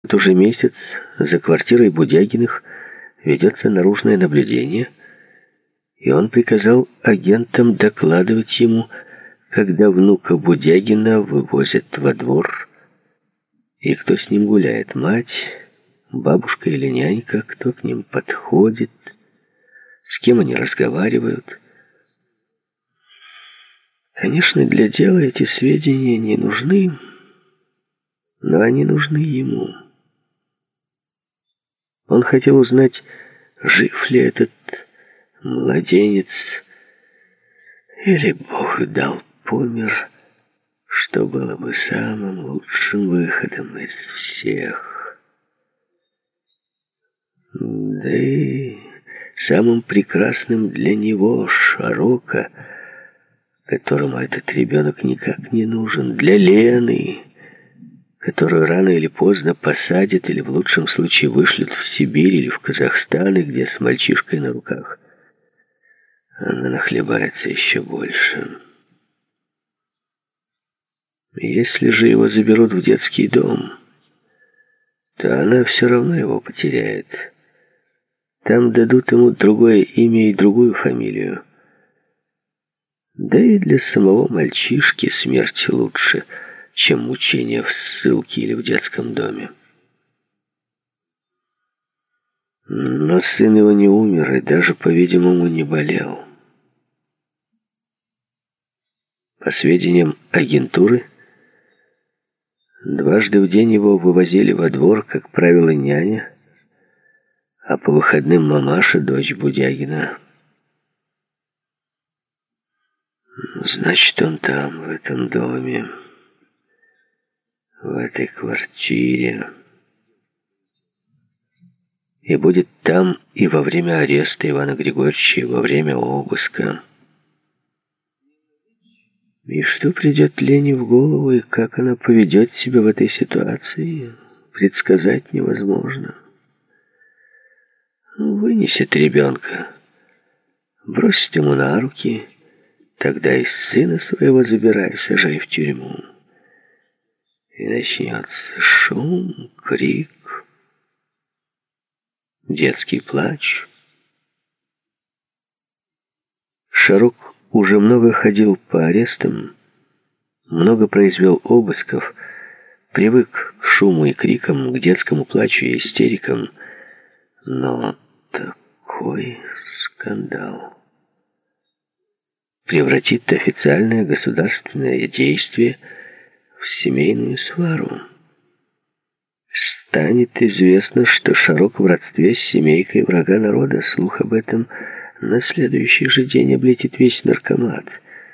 Вот уже месяц за квартирой Будягиных ведется наружное наблюдение, и он приказал агентам докладывать ему, когда внука Будягина вывозят во двор, и кто с ним гуляет: мать, бабушка или нянька, кто к ним подходит, с кем они разговаривают. Конечно, для дела эти сведения не нужны, но они нужны ему. Он хотел узнать, жив ли этот младенец, или Бог дал, помер, что было бы самым лучшим выходом из всех. Да и самым прекрасным для него, Шарока, которому этот ребенок никак не нужен, для Лены, которую рано или поздно посадят или в лучшем случае вышлют в Сибирь или в Казахстан, и где с мальчишкой на руках она нахлебается еще больше. Если же его заберут в детский дом, то она все равно его потеряет. Там дадут ему другое имя и другую фамилию. Да и для самого мальчишки смерть лучше, чем мучение в ссылке или в детском доме. Но сын его не умер и даже, по-видимому, не болел. По сведениям агентуры, дважды в день его вывозили во двор, как правило, няня, а по выходным мамаша, дочь Будягина. Значит, он там, в этом доме, в этой квартире, и будет там и во время ареста Ивана Григорьевича, и во время обыска. И что придет Лене в голову, и как она поведет себя в этой ситуации, предсказать невозможно. Вынесет ребенка, бросит ему на руки, тогда и сына своего забирай, сажай в тюрьму. И начнется шум, крик, детский плач. Шарук уже много ходил по арестам, много произвел обысков, привык к шуму и крикам, к детскому плачу и истерикам. Но такой скандал превратит официальное государственное действие в семейную свару. Станет известно, что Шарок в родстве с семейкой врага народа. Слух об этом на следующий же день облетит весь наркомат.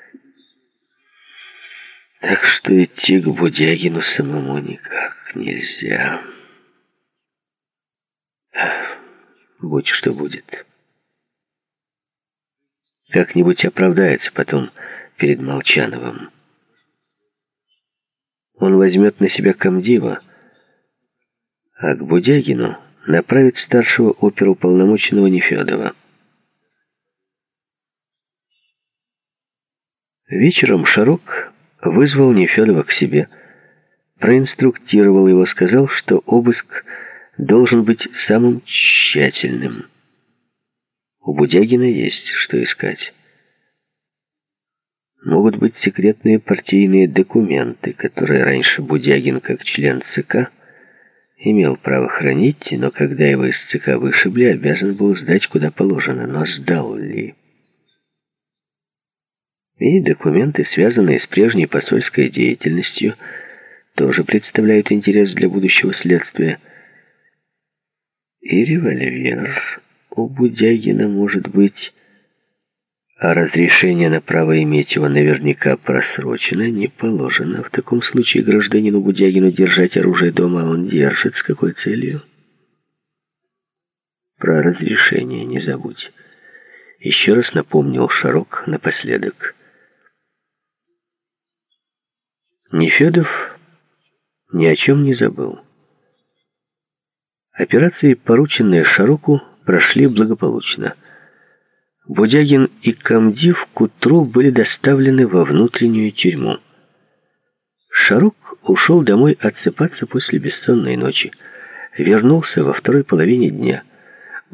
Так что идти к Будягину самому никак нельзя. Будь что будет. Как-нибудь оправдается потом перед Молчановым. Он возьмет на себя комдива, а к Будягину направит старшего оперуполномоченного Нефедова. Вечером Шарок вызвал Нефедова к себе, проинструктировал его, сказал, что обыск должен быть самым тщательным. У Будягина есть что искать. Могут быть секретные партийные документы, которые раньше Будягин, как член ЦК, имел право хранить, но когда его из ЦК вышибли, обязан был сдать куда положено. Но сдал ли? И документы, связанные с прежней посольской деятельностью, тоже представляют интерес для будущего следствия. И револьвер у Будягина может быть, а разрешение на право иметь его наверняка просрочено, не положено. В таком случае гражданину Будягину держать оружие дома, а он держит. С какой целью? Про разрешение не забудь. Еще раз напомнил Шарок напоследок. Нефедов ни о чем не забыл. Операции, порученные Шароку, прошли благополучно. Будягин и комдив к утру были доставлены во внутреннюю тюрьму. Шарок ушел домой отсыпаться после бессонной ночи. вернулся во второй половине дня.